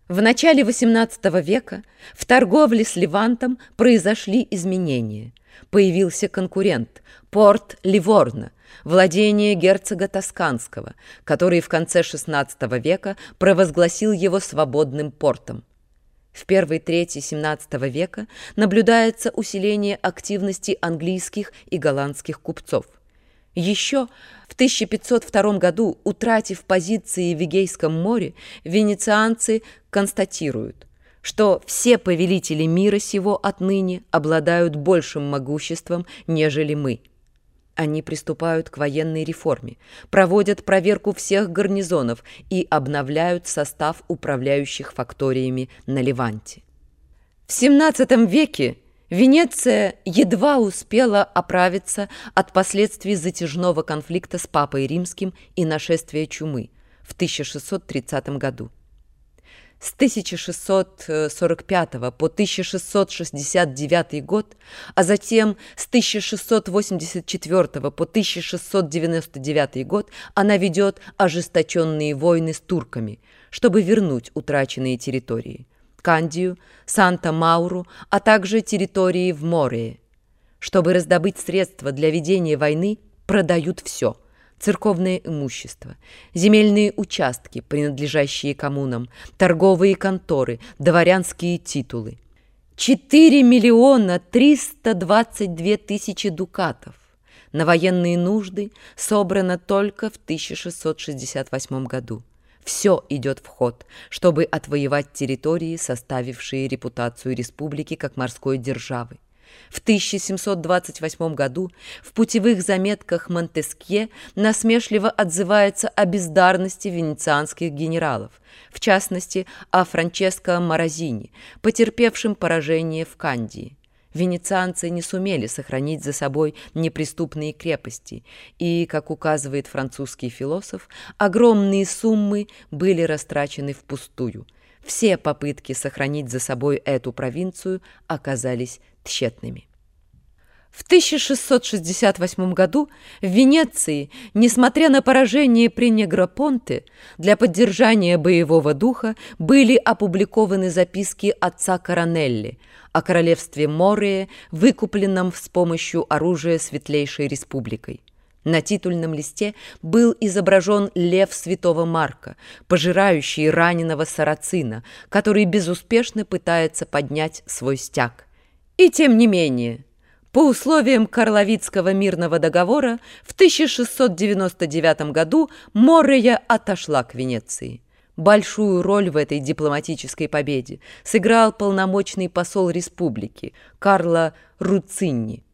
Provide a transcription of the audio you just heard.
В начале XVIII века в торговле с Левантом произошли изменения. Появился конкурент – порт Ливорно, владение герцога Тосканского, который в конце XVI века провозгласил его свободным портом. В первой трети XVII века наблюдается усиление активности английских и голландских купцов. Еще в 1502 году, утратив позиции в Эгейском море, венецианцы констатируют, что все повелители мира сего отныне обладают большим могуществом, нежели мы. Они приступают к военной реформе, проводят проверку всех гарнизонов и обновляют состав управляющих факториями на Леванте. В XVII веке Венеция едва успела оправиться от последствий затяжного конфликта с Папой Римским и нашествия чумы в 1630 году. С 1645 по 1669 год, а затем с 1684 по 1699 год она ведет ожесточенные войны с турками, чтобы вернуть утраченные территории – Кандию, Санта-Мауру, а также территории в Морее. Чтобы раздобыть средства для ведения войны, продают все – церковное имущество, земельные участки, принадлежащие коммунам, торговые конторы, дворянские титулы. 4 322 000 дукатов на военные нужды собрано только в 1668 году. Все идет в ход, чтобы отвоевать территории, составившие репутацию республики как морской державы. В 1728 году в путевых заметках Монтескье насмешливо отзывается о бездарности венецианских генералов, в частности, о Франческо Морозини, потерпевшем поражение в Кандии. Венецианцы не сумели сохранить за собой неприступные крепости, и, как указывает французский философ, огромные суммы были растрачены впустую. Все попытки сохранить за собой эту провинцию оказались тщетными. В 1668 году в Венеции, несмотря на поражение при Негропонте, для поддержания боевого духа были опубликованы записки отца Коронелли о королевстве Морее, выкупленном с помощью оружия Светлейшей Республикой. На титульном листе был изображен лев святого Марка, пожирающий раненого сарацина, который безуспешно пытается поднять свой стяг. И тем не менее, по условиям Карловицкого мирного договора в 1699 году Морея отошла к Венеции. Большую роль в этой дипломатической победе сыграл полномочный посол республики Карло Руцинни,